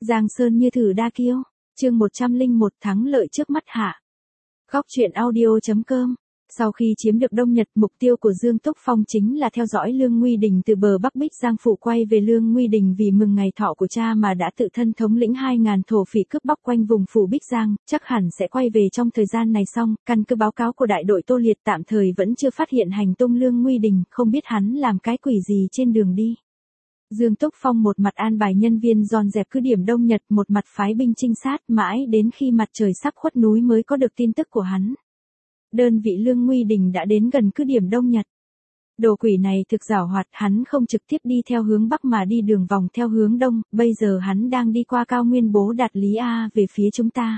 Giang Sơn như thử đa kiêu. Chương 101 thắng lợi trước mắt hạ. Góc truyện audio.com. Sau khi chiếm được Đông Nhật, mục tiêu của Dương Túc Phong chính là theo dõi Lương Nguy Đình từ bờ Bắc Bích Giang phủ quay về Lương Nguy Đình, vì mừng ngày thọ của cha mà đã tự thân thống lĩnh 2.000 thổ phỉ cướp bóc quanh vùng phủ Bích Giang, chắc hẳn sẽ quay về trong thời gian này. Xong, căn cứ báo cáo của đại đội Tô Liệt tạm thời vẫn chưa phát hiện hành tung Lương Nguy Đình, không biết hắn làm cái quỷ gì trên đường đi. Dương Túc Phong một mặt an bài nhân viên dọn dẹp cứ điểm Đông Nhật, một mặt phái binh trinh sát, mãi đến khi mặt trời sắp khuất núi mới có được tin tức của hắn. Đơn vị Lương Nguy Đình đã đến gần cứ điểm Đông Nhật. Đồ quỷ này thực giảo hoạt, hắn không trực tiếp đi theo hướng Bắc mà đi đường vòng theo hướng Đông, bây giờ hắn đang đi qua cao nguyên Bố Đạt Lý A về phía chúng ta.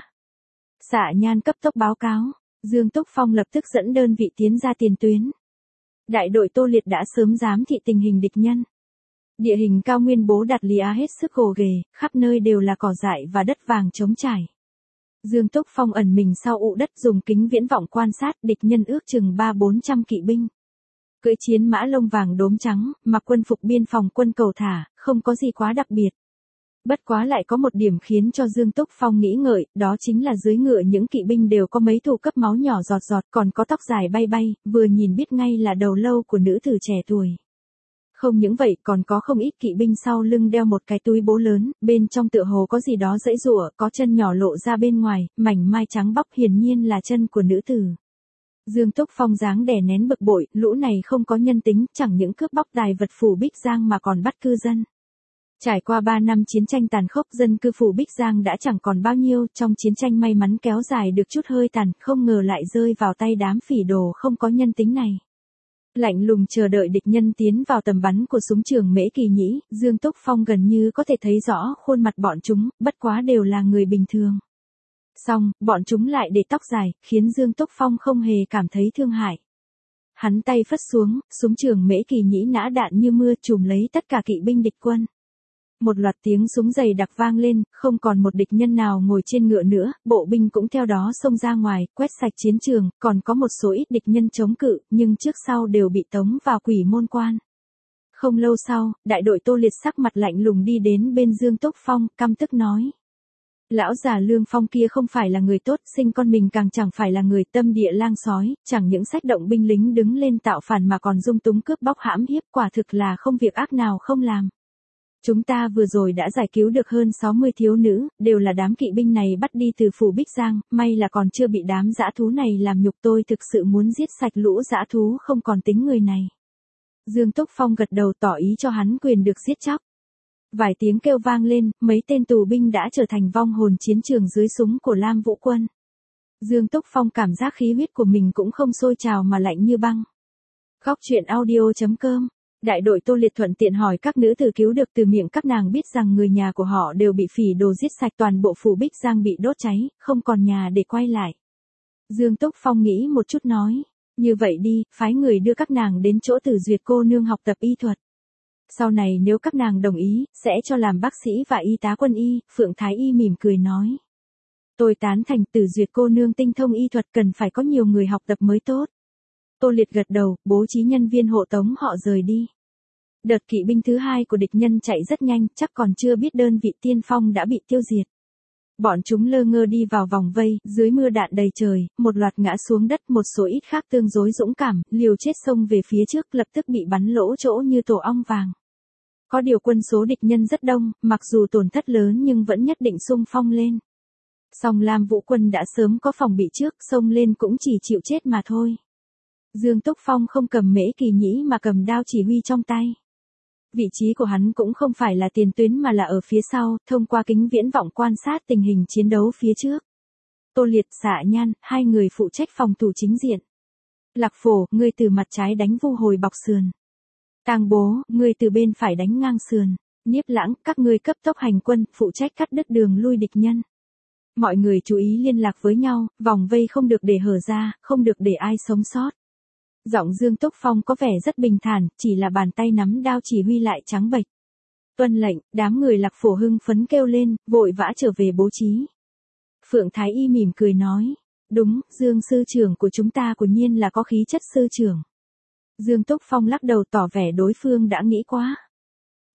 Xạ Nhan cấp tốc báo cáo, Dương Túc Phong lập tức dẫn đơn vị tiến ra tiền tuyến. Đại đội Tô Liệt đã sớm giám thị tình hình địch nhân. Địa hình cao nguyên Bố Đạt Lý Á hết sức gồ ghề, khắp nơi đều là cỏ dại và đất vàng trống trải. Dương Túc Phong ẩn mình sau ụ đất, dùng kính viễn vọng quan sát địch nhân ước chừng 300-400 kỵ binh. Cưỡi chiến mã lông vàng đốm trắng, mặc quân phục biên phòng quân cầu thả, không có gì quá đặc biệt. Bất quá lại có một điểm khiến cho Dương Túc Phong nghĩ ngợi, đó chính là dưới ngựa những kỵ binh đều có mấy thủ cấp máu nhỏ giọt giọt, còn có tóc dài bay bay, vừa nhìn biết ngay là đầu lâu của nữ tử trẻ tuổi. Không những vậy, còn có không ít kỵ binh sau lưng đeo một cái túi bố lớn, bên trong tựa hồ có gì đó giãy giụa, có chân nhỏ lộ ra bên ngoài, mảnh mai trắng bóc, hiển nhiên là chân của nữ tử. Dương Túc Phong dáng đè nén bực bội, lũ này không có nhân tính, chẳng những cướp bóc tài vật phủ Bích Giang mà còn bắt cư dân. Trải qua 3 năm chiến tranh tàn khốc, dân cư phủ Bích Giang đã chẳng còn bao nhiêu, trong chiến tranh may mắn kéo dài được chút hơi tàn, không ngờ lại rơi vào tay đám phỉ đồ không có nhân tính này. Lạnh lùng chờ đợi địch nhân tiến vào tầm bắn của súng trường Mễ Kỳ Nhĩ, Dương Túc Phong gần như có thể thấy rõ khuôn mặt bọn chúng, bất quá đều là người bình thường. Xong, bọn chúng lại để tóc dài, khiến Dương Túc Phong không hề cảm thấy thương hại. Hắn tay phất xuống, súng trường Mễ Kỳ Nhĩ nã đạn như mưa trùm lấy tất cả kỵ binh địch quân. Một loạt tiếng súng dày đặc vang lên, không còn một địch nhân nào ngồi trên ngựa nữa, bộ binh cũng theo đó xông ra ngoài, quét sạch chiến trường, còn có một số ít địch nhân chống cự, nhưng trước sau đều bị tống vào Quỷ Môn Quan. Không lâu sau, đại đội Tô Liệt sắc mặt lạnh lùng đi đến bên Dương Túc Phong, căm tức nói. Lão già Lương Phong kia không phải là người tốt, sinh con mình càng chẳng phải là người, tâm địa lang sói, chẳng những sách động binh lính đứng lên tạo phản mà còn dung túng cướp bóc hãm hiếp, quả thực là không việc ác nào không làm. Chúng ta vừa rồi đã giải cứu được hơn 60 thiếu nữ, đều là đám kỵ binh này bắt đi từ phủ Bích Giang, may là còn chưa bị đám dã thú này làm nhục, tôi thực sự muốn giết sạch lũ dã thú không còn tính người này. Dương Túc Phong gật đầu tỏ ý cho hắn quyền được giết chóc. Vài tiếng kêu vang lên, mấy tên tù binh đã trở thành vong hồn chiến trường dưới súng của Lam Vũ Quân. Dương Túc Phong cảm giác khí huyết của mình cũng không sôi trào mà lạnh như băng. Góc truyện audio.com. Đại đội Tô Liệt thuận tiện hỏi các nữ tử cứu được từ miệng các nàng biết rằng người nhà của họ đều bị phỉ đồ giết sạch, toàn bộ phủ Bích Giang bị đốt cháy, không còn nhà để quay lại. Dương Túc Phong nghĩ một chút nói, như vậy đi, phái người đưa các nàng đến chỗ Tử Duyệt cô nương học tập y thuật. Sau này nếu các nàng đồng ý, sẽ cho làm bác sĩ và y tá quân y. Phượng Thái Y mỉm cười nói. Tôi tán thành, Tử Duyệt cô nương tinh thông y thuật, cần phải có nhiều người học tập mới tốt. Tô Liệt gật đầu, bố trí nhân viên hộ tống họ rời đi. Đợt kỵ binh thứ hai của địch nhân chạy rất nhanh, chắc còn chưa biết đơn vị tiên phong đã bị tiêu diệt. Bọn chúng lơ ngơ đi vào vòng vây, dưới mưa đạn đầy trời, một loạt ngã xuống đất, một số ít khác tương đối dũng cảm, liều chết xông về phía trước, lập tức bị bắn lỗ chỗ như tổ ong vàng. Có điều quân số địch nhân rất đông, mặc dù tổn thất lớn nhưng vẫn nhất định xung phong lên. Song Lam Vũ Quân đã sớm có phòng bị trước, xông lên cũng chỉ chịu chết mà thôi. Dương Túc Phong không cầm Mễ Kỳ Nhĩ mà cầm đao chỉ huy trong tay. Vị trí của hắn cũng không phải là tiền tuyến mà là ở phía sau, thông qua kính viễn vọng quan sát tình hình chiến đấu phía trước. Tô Liệt, Xạ Nhan, hai người phụ trách phòng thủ chính diện. Lạc Phổ, ngươi từ mặt trái đánh vu hồi bọc sườn. Tang Bố, ngươi từ bên phải đánh ngang sườn. Niếp Lãng, các ngươi cấp tốc hành quân, phụ trách cắt đứt đường lui địch nhân. Mọi người chú ý liên lạc với nhau, vòng vây không được để hở ra, không được để ai sống sót. Giọng Dương Túc Phong có vẻ rất bình thản, chỉ là bàn tay nắm đao chỉ huy lại trắng bệch. Tuân lệnh, đám người Lạc Phổ hưng phấn kêu lên, vội vã trở về bố trí. Phượng Thái Y mỉm cười nói, đúng, Dương sư trưởng của chúng ta quả nhiên là có khí chất sư trưởng. Dương Túc Phong lắc đầu tỏ vẻ đối phương đã nghĩ quá.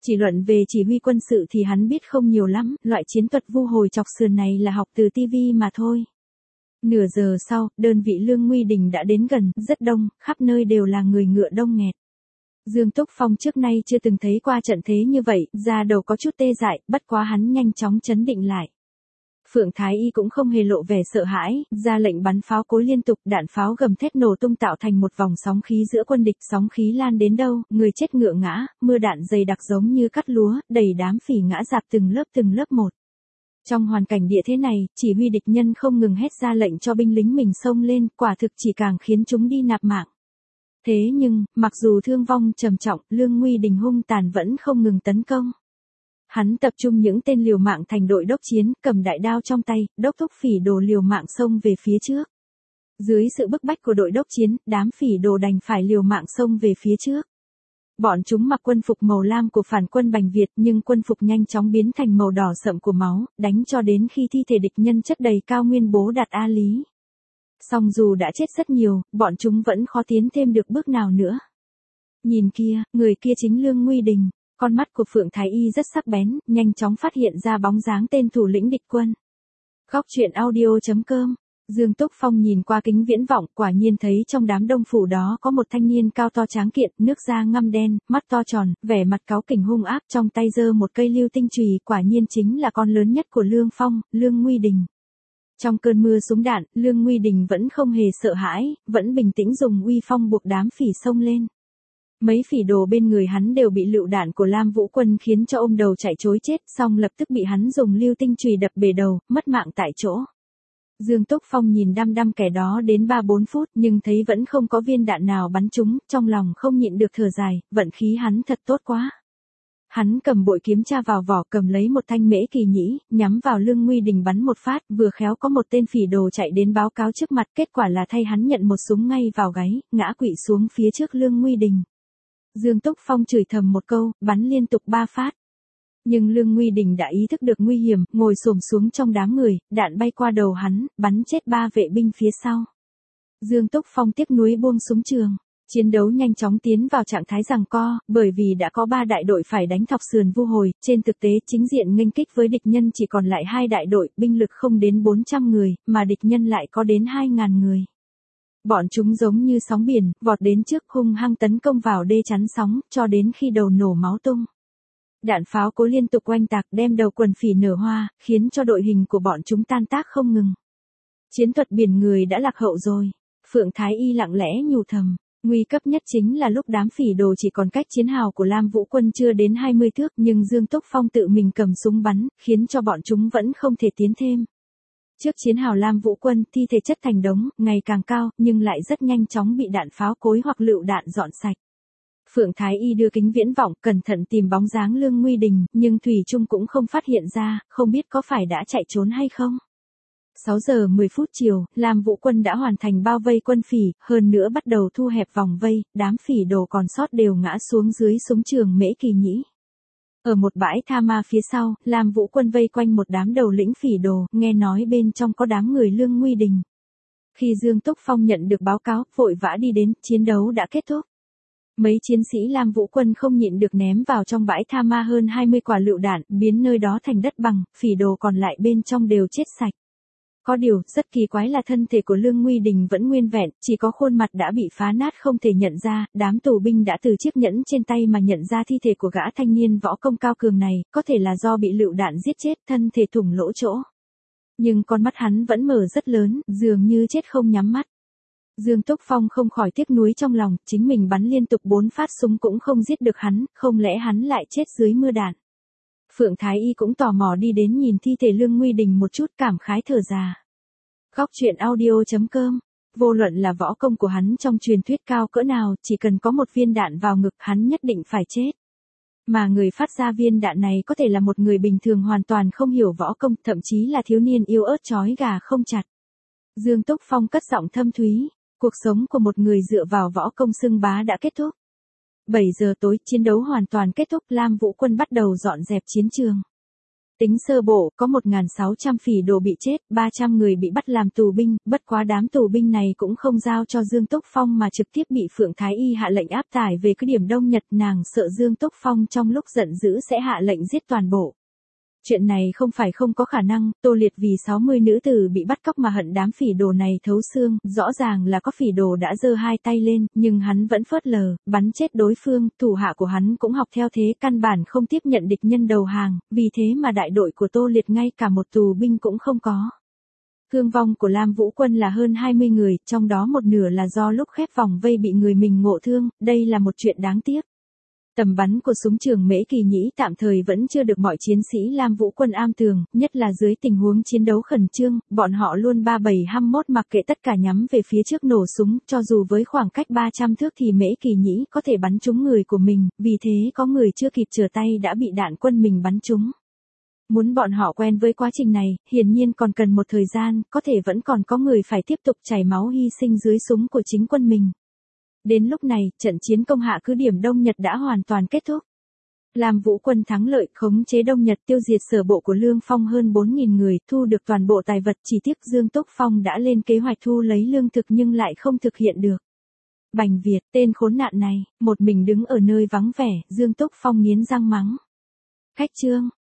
Chỉ luận về chỉ huy quân sự thì hắn biết không nhiều lắm, loại chiến thuật vu hồi chọc sườn này là học từ TV mà thôi. Nửa giờ sau, đơn vị Lương Nguy Đình đã đến gần, rất đông, khắp nơi đều là người ngựa đông nghẹt. Dương Túc Phong trước nay chưa từng thấy qua trận thế như vậy, da đầu có chút tê dại, bất quá hắn nhanh chóng trấn định lại. Phượng Thái Y cũng không hề lộ vẻ sợ hãi, ra lệnh bắn pháo cối liên tục, đạn pháo gầm thét nổ tung tạo thành một vòng sóng khí giữa quân địch, sóng khí lan đến đâu, người chết ngựa ngã, mưa đạn dày đặc giống như cắt lúa, đầy đám phỉ ngã rạp từng lớp một. Trong hoàn cảnh địa thế này, chỉ huy địch nhân không ngừng hét ra lệnh cho binh lính mình xông lên, quả thực chỉ càng khiến chúng đi nạp mạng. Thế nhưng, mặc dù thương vong trầm trọng, Lương Nguy Đình hung tàn vẫn không ngừng tấn công. Hắn tập trung những tên liều mạng thành đội đốc chiến, cầm đại đao trong tay, đốc thúc phỉ đồ liều mạng xông về phía trước. Dưới sự bức bách của đội đốc chiến, đám phỉ đồ đành phải liều mạng xông về phía trước. Bọn chúng mặc quân phục màu lam của phản quân Bành Việt, nhưng quân phục nhanh chóng biến thành màu đỏ sậm của máu, đánh cho đến khi thi thể địch nhân chất đầy cao nguyên Bố Đạt A Lý. Song dù đã chết rất nhiều, bọn chúng vẫn khó tiến thêm được bước nào nữa. Nhìn kia, người kia chính Lương Nguy Đình. Con mắt của Phượng Thái Y rất sắc bén, nhanh chóng phát hiện ra bóng dáng tên thủ lĩnh địch quân. Góc truyện audio.com. Dương Túc Phong nhìn qua kính viễn vọng, quả nhiên thấy trong đám đông phủ đó có một thanh niên cao to tráng kiện, nước da ngăm đen, mắt to tròn, vẻ mặt cáu kỉnh hung ác, trong tay giơ một cây lưu tinh chùy, quả nhiên chính là con lớn nhất của Lương Phong, Lương Nguy Đình. Trong cơn mưa súng đạn, Lương Nguy Đình vẫn không hề sợ hãi, vẫn bình tĩnh dùng uy phong buộc đám phỉ xông lên. Mấy phỉ đồ bên người hắn đều bị lựu đạn của Lam Vũ Quân khiến cho ôm đầu chạy trối chết, xong lập tức bị hắn dùng lưu tinh chùy đập bể đầu, mất mạng tại chỗ. Dương Túc Phong nhìn đăm đăm kẻ đó đến 3-4 phút nhưng thấy vẫn không có viên đạn nào bắn trúng, trong lòng không nhịn được thở dài, vận khí hắn thật tốt quá. Hắn cầm bội kiếm tra vào vỏ, cầm lấy một thanh mễ kỳ nhĩ, nhắm vào Lương Nguy Đình bắn một phát, vừa khéo có một tên phỉ đồ chạy đến báo cáo trước mặt, kết quả là thay hắn nhận một súng ngay vào gáy, ngã quỵ xuống phía trước Lương Nguy Đình. Dương Túc Phong chửi thầm một câu, bắn liên tục 3 phát. Nhưng Lương Nguy Đình đã ý thức được nguy hiểm, ngồi xổm xuống trong đám người, đạn bay qua đầu hắn, bắn chết 3 vệ binh phía sau. Dương Túc Phong tiếc nuối buông súng trường. Chiến đấu nhanh chóng tiến vào trạng thái giằng co, bởi vì đã có 3 đại đội phải đánh thọc sườn vu hồi, trên thực tế chính diện nghênh kích với địch nhân chỉ còn lại 2 đại đội, binh lực không đến 400 người, mà địch nhân lại có đến 2.000 người. Bọn chúng giống như sóng biển, vọt đến trước hung hăng tấn công vào đê chắn sóng, cho đến khi đầu nổ máu tung. Đạn pháo cố liên tục oanh tạc đem đầu quần phỉ nở hoa, khiến cho đội hình của bọn chúng tan tác không ngừng. Chiến thuật biển người đã lạc hậu rồi. Phượng Thái Y lặng lẽ nhủ thầm. Nguy cấp nhất chính là lúc đám phỉ đồ chỉ còn cách chiến hào của Lam Vũ Quân chưa đến 20 thước, nhưng Dương Túc Phong tự mình cầm súng bắn, khiến cho bọn chúng vẫn không thể tiến thêm. Trước chiến hào Lam Vũ Quân, thi thể chất thành đống, ngày càng cao, nhưng lại rất nhanh chóng bị đạn pháo cối hoặc lựu đạn dọn sạch. Phượng Thái Y đưa kính viễn vọng, cẩn thận tìm bóng dáng Lương Nguy Đình, nhưng thủy chung cũng không phát hiện ra, không biết có phải đã chạy trốn hay không. 6 giờ 10 phút chiều, Lam Vũ Quân đã hoàn thành bao vây quân phỉ, hơn nữa bắt đầu thu hẹp vòng vây, đám phỉ đồ còn sót đều ngã xuống dưới súng trường Mễ Kỳ Nhĩ. Ở một bãi tha ma phía sau, Lam Vũ Quân vây quanh một đám đầu lĩnh phỉ đồ, nghe nói bên trong có đám người Lương Nguy Đình. Khi Dương Túc Phong nhận được báo cáo, vội vã đi đến, chiến đấu đã kết thúc. Mấy chiến sĩ Lam Vũ Quân không nhịn được ném vào trong bãi tha ma hơn 20 quả lựu đạn, biến nơi đó thành đất bằng, phỉ đồ còn lại bên trong đều chết sạch. Có điều, rất kỳ quái là thân thể của Lương Nguy Đình vẫn nguyên vẹn, chỉ có khuôn mặt đã bị phá nát không thể nhận ra, đám tù binh đã từ chiếc nhẫn trên tay mà nhận ra thi thể của gã thanh niên võ công cao cường này, có thể là do bị lựu đạn giết chết, thân thể thủng lỗ chỗ. Nhưng con mắt hắn vẫn mở rất lớn, dường như chết không nhắm mắt. Dương Túc Phong không khỏi tiếc nuối trong lòng, chính mình bắn liên tục 4 phát súng cũng không giết được hắn, không lẽ hắn lại chết dưới mưa đạn. Phượng Thái Y cũng tò mò đi đến nhìn thi thể Lương Nguy Đình một chút, cảm khái thở dài. Góc truyện audio.com. Vô luận là võ công của hắn trong truyền thuyết cao cỡ nào, chỉ cần có một viên đạn vào ngực hắn nhất định phải chết. Mà người phát ra viên đạn này có thể là một người bình thường hoàn toàn không hiểu võ công, thậm chí là thiếu niên yêu ớt chói gà không chặt. Dương Túc Phong cất giọng thâm thúy, cuộc sống của một người dựa vào võ công xưng bá đã kết thúc. 7 giờ tối, chiến đấu hoàn toàn kết thúc, Lam Vũ Quân bắt đầu dọn dẹp chiến trường. Tính sơ bộ, có 1.600 phỉ đồ bị chết, 300 người bị bắt làm tù binh, bất quá đám tù binh này cũng không giao cho Dương Túc Phong mà trực tiếp bị Phượng Thái Y hạ lệnh áp tải về cứ điểm Đông Nhật, nàng sợ Dương Túc Phong trong lúc giận dữ sẽ hạ lệnh giết toàn bộ. Chuyện này không phải không có khả năng, Tô Liệt vì 60 nữ tử bị bắt cóc mà hận đám phỉ đồ này thấu xương, rõ ràng là có phỉ đồ đã giơ hai tay lên, nhưng hắn vẫn phớt lờ, bắn chết đối phương, thủ hạ của hắn cũng học theo thế, căn bản không tiếp nhận địch nhân đầu hàng, vì thế mà đại đội của Tô Liệt ngay cả một tù binh cũng không có. Thương vong của Lam Vũ Quân là hơn 20 người, trong đó một nửa là do lúc khép vòng vây bị người mình ngộ thương, đây là một chuyện đáng tiếc. Tầm bắn của súng trường Mễ Kỳ Nhĩ tạm thời vẫn chưa được mọi chiến sĩ Lam Vũ Quân am tường, nhất là dưới tình huống chiến đấu khẩn trương, bọn họ luôn 3721 mặc kệ tất cả nhắm về phía trước nổ súng, cho dù với khoảng cách 300 thước thì Mễ Kỳ Nhĩ có thể bắn trúng người của mình, vì thế có người chưa kịp trở tay đã bị đạn quân mình bắn trúng. Muốn bọn họ quen với quá trình này, hiển nhiên còn cần một thời gian, có thể vẫn còn có người phải tiếp tục chảy máu hy sinh dưới súng của chính quân mình. Đến lúc này, trận chiến công hạ cứ điểm Đông Nhật đã hoàn toàn kết thúc. Lam Vũ Quân thắng lợi, khống chế Đông Nhật, tiêu diệt sở bộ của Lương Phong hơn 4.000 người, thu được toàn bộ tài vật, chỉ tiếc Dương Túc Phong đã lên kế hoạch thu lấy lương thực nhưng lại không thực hiện được. Bành Việt, tên khốn nạn này, một mình đứng ở nơi vắng vẻ, Dương Túc Phong nghiến răng mắng. Khách trương,